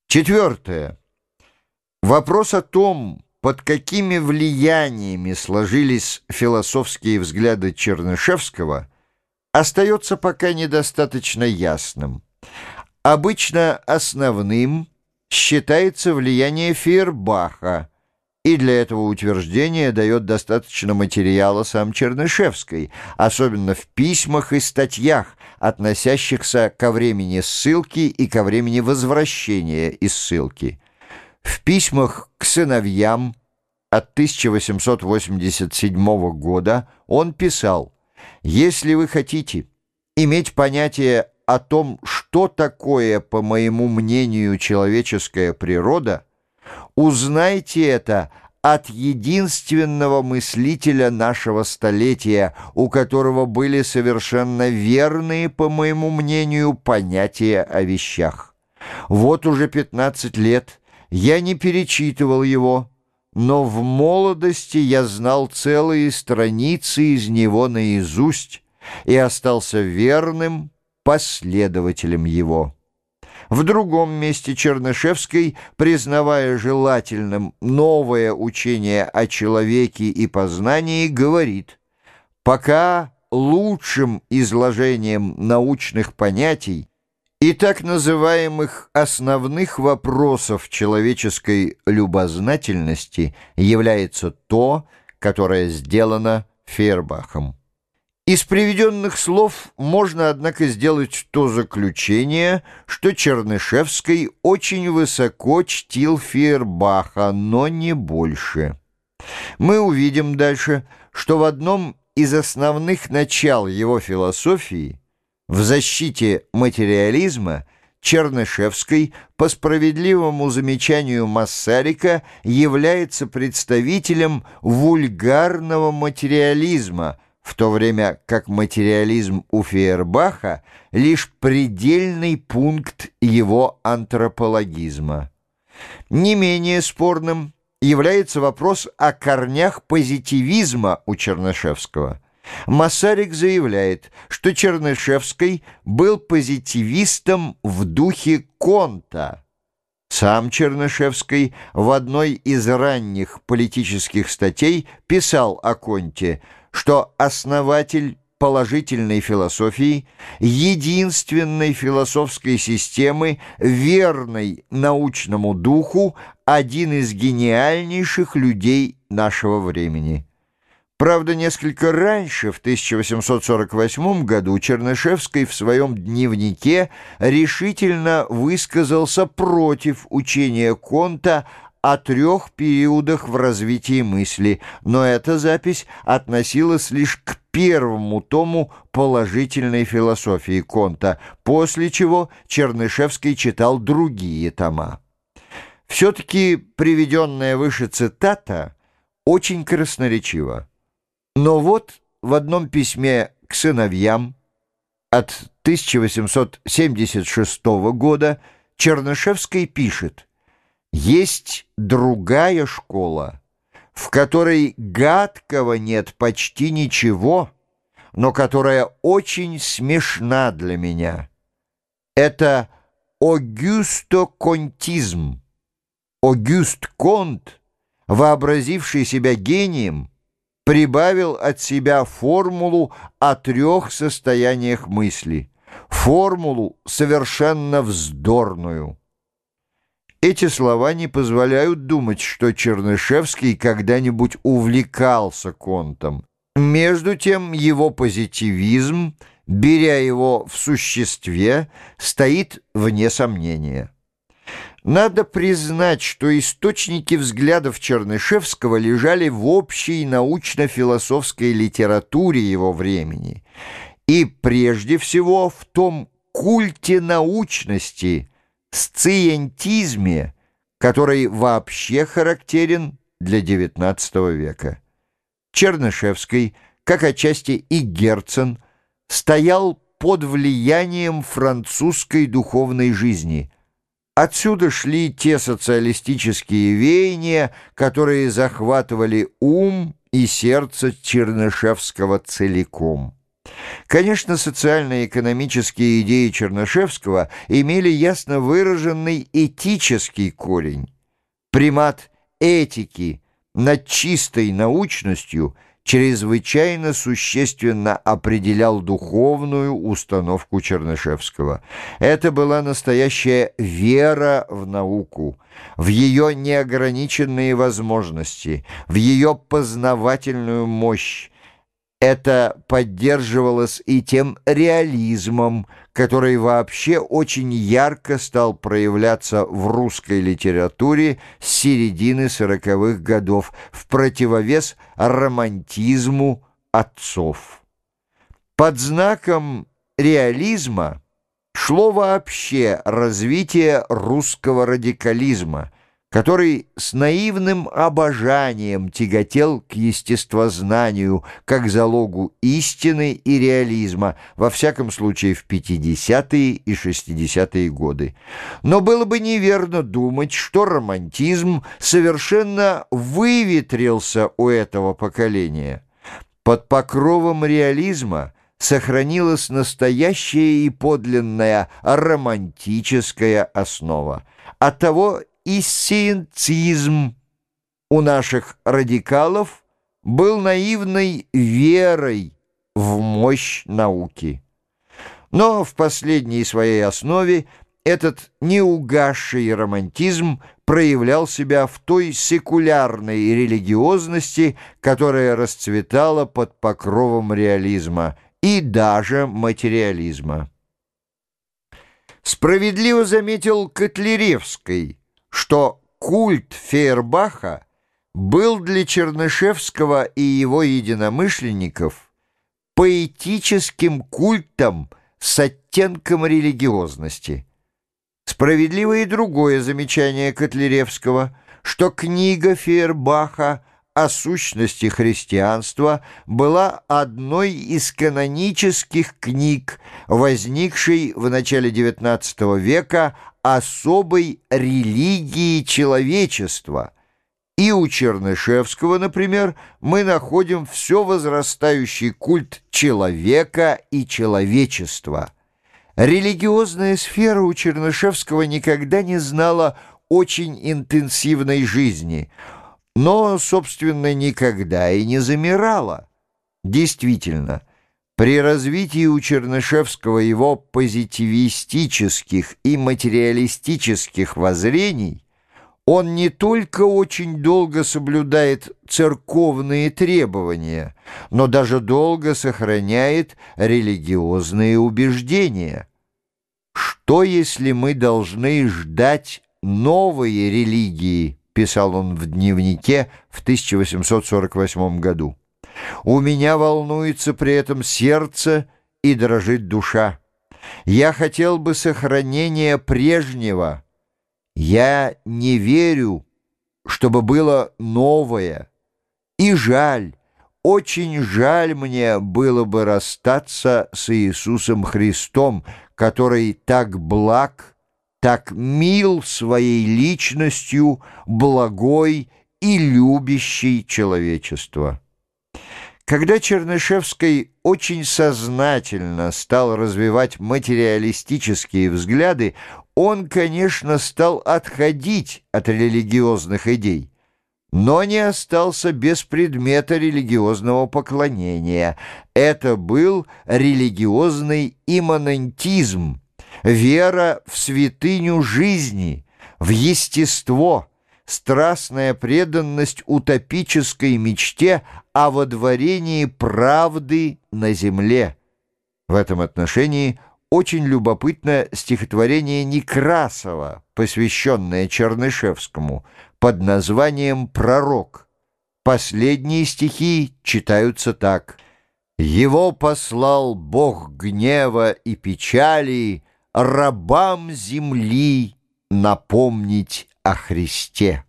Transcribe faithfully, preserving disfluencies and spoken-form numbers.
Четвертое. Вопрос о том, под какими влияниями сложились философские взгляды Чернышевского, остается пока недостаточно ясным. Обычно основным считается влияние Фейербаха, и для этого утверждения дает достаточно материала сам Чернышевский, особенно в письмах и статьях, относящихся ко времени ссылки и ко времени возвращения из ссылки. В письмах к сыновьям от тысяча восемьсот восемьдесят седьмого года он писал: «Если вы хотите иметь понятие о том, что такое, по моему мнению, человеческая природа, узнайте это от единственного мыслителя нашего столетия, у которого были совершенно верные, по моему мнению, понятия о вещах. Вот уже пятнадцать лет я не перечитывал его, но в молодости я знал целые страницы из него наизусть и остался верным последователем его». В другом месте Чернышевский, признавая желательным новое учение о человеке и познании, говорит: «Пока лучшим изложением научных понятий и так называемых основных вопросов человеческой любознательности является то, которое сделано Фейербахом». Из приведенных слов можно, однако, сделать то заключение, что Чернышевский очень высоко чтил Фейербаха, но не больше. Мы увидим дальше, что в одном из основных начал его философии, в защите материализма, Чернышевский, по справедливому замечанию Массарика, является представителем вульгарного материализма, в то время как материализм у Фейербаха — лишь предельный пункт его антропологизма. Не менее спорным является вопрос о корнях позитивизма у Чернышевского. Массарик заявляет, что Чернышевский был позитивистом в духе Конта. Сам Чернышевский в одной из ранних политических статей писал о Конте, что основатель положительной философии, единственной философской системы, верной научному духу, один из гениальнейших людей нашего времени. Правда, несколько раньше, в тысяча восемьсот сорок восьмом году, Чернышевский в своем дневнике решительно высказался против учения Конта о трех периодах в развитии мысли, но эта запись относилась лишь к первому тому положительной философии Конта, после чего Чернышевский читал другие тома. Все-таки приведенная выше цитата очень красноречива. Но вот в одном письме к сыновьям от тысяча восемьсот семьдесят шестого года Чернышевский пишет: «Есть другая школа, в которой гадкого нет почти ничего, но которая очень смешна для меня. Это огюстоконтизм. Огюст Конт, вообразивший себя гением, прибавил от себя формулу о трех состояниях мысли, формулу совершенно вздорную». Эти слова не позволяют думать, что Чернышевский когда-нибудь увлекался Контом. Между тем, его позитивизм, беря его в существе, стоит вне сомнения. Надо признать, что источники взглядов Чернышевского лежали в общей научно-философской литературе его времени, и прежде всего в том культе научности, сциентизме, который вообще характерен для девятнадцатого века. Чернышевский, как отчасти и Герцен, стоял под влиянием французской духовной жизни. Отсюда шли те социалистические веяния, которые захватывали ум и сердце Чернышевского целиком. Конечно, социально-экономические идеи Чернышевского имели ясно выраженный этический корень. Примат этики над чистой научностью чрезвычайно существенно определял духовную установку Чернышевского. Это была настоящая вера в науку, в ее неограниченные возможности, в ее познавательную мощь. Это поддерживалось и тем реализмом, который вообще очень ярко стал проявляться в русской литературе с середины сороковых годов в противовес романтизму отцов. Под знаком реализма шло вообще развитие русского радикализма, который с наивным обожанием тяготел к естествознанию как залогу истины и реализма, во всяком случае в пятидесятые и шестидесятые годы. Но было бы неверно думать, что романтизм совершенно выветрился у этого поколения. Под покровом реализма сохранилась настоящая и подлинная романтическая основа. Оттого иссеенцизм у наших радикалов был наивной верой в мощь науки. Но в последней своей основе этот неугасший романтизм проявлял себя в той секулярной религиозности, которая расцветала под покровом реализма и даже материализма. Справедливо заметил Котляревский, что культ Фейербаха был для Чернышевского и его единомышленников поэтическим культом с оттенком религиозности. Справедливо и другое замечание Котляревского, что книга Фейербаха о сущности христианства была одной из канонических книг, возникшей в начале девятнадцатого века особой религии человечества. И у Чернышевского, например, мы находим все возрастающий культ человека и человечества. Религиозная сфера у Чернышевского никогда не знала очень интенсивной жизни, но, собственно, никогда и не замирала. Действительно, при развитии у Чернышевского его позитивистических и материалистических воззрений он не только очень долго соблюдает церковные требования, но даже долго сохраняет религиозные убеждения. «Что, если мы должны ждать новые религии?» — писал он в дневнике в тысяча восемьсот сорок восьмом году. «У меня волнуется при этом сердце и дрожит душа. Я хотел бы сохранения прежнего. Я не верю, чтобы было новое. И жаль, очень жаль мне было бы расстаться с Иисусом Христом, который так благ, так мил своей личностью, благой и любящий человечество». Когда Чернышевский очень сознательно стал развивать материалистические взгляды, он, конечно, стал отходить от религиозных идей, но не остался без предмета религиозного поклонения. Это был религиозный имманентизм, вера в святыню жизни, в естество, страстная преданность утопической мечте о водворении правды на земле. В этом отношении очень любопытно стихотворение Некрасова, посвященное Чернышевскому, под названием «Пророк». Последние стихи читаются так: «Его послал Бог гнева и печали рабам земли напомнить о Христе».